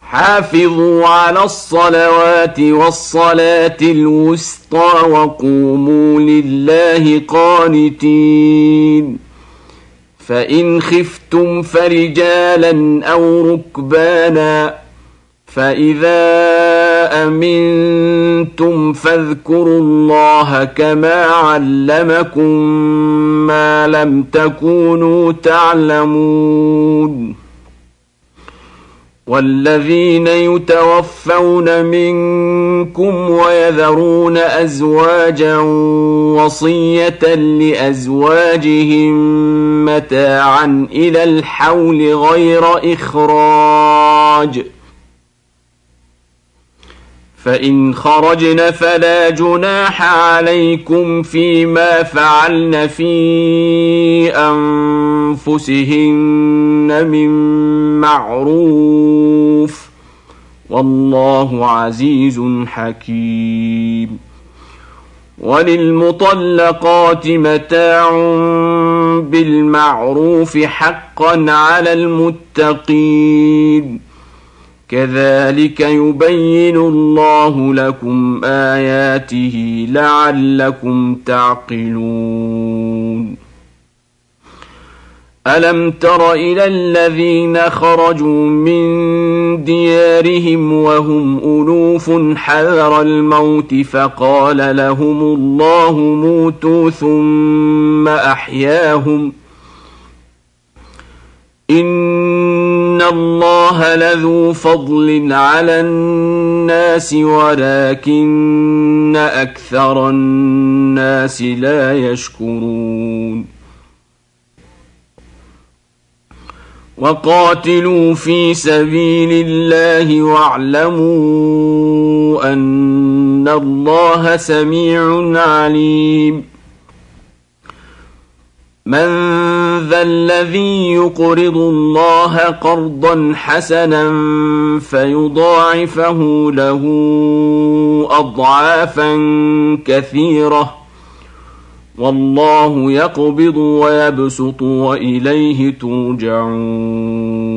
حافظوا على الصلوات والصلاة الوسطى وقوموا لله قانتين. فإن خفتم فرجالا أو ركبانا فإذا أمنتم فاذكروا الله كما علمكم ما لم تكونوا تعلمون. والذين يتوفون منكم ويذرون أزواجا وصية لأزواجهم متاعا إلى الحول غير إخراج، فإن خرجن فلا جناح عليكم فيما فعلن في أنفسهن من معروف، والله عزيز حكيم. وللمطلقات متاع بالمعروف حقا على المتقين، كذلك يبين الله لكم آياته لعلكم تعقلون. ألم تر إلى الذين خرجوا من ديارهم وهم ألوف حذر الموت فقال لهم الله موتوا ثم أحياهم، إن الله لذو فضل على الناس ولكن أكثر الناس لا يشكرون. وقاتلوا في سبيل الله واعلموا أن الله سميع عليم. من ذا الذي يقرض الله قرضا حسنا فيضاعفه له أضعافا كثيرة، والله يقبض ويبسط وإليه ترجعون.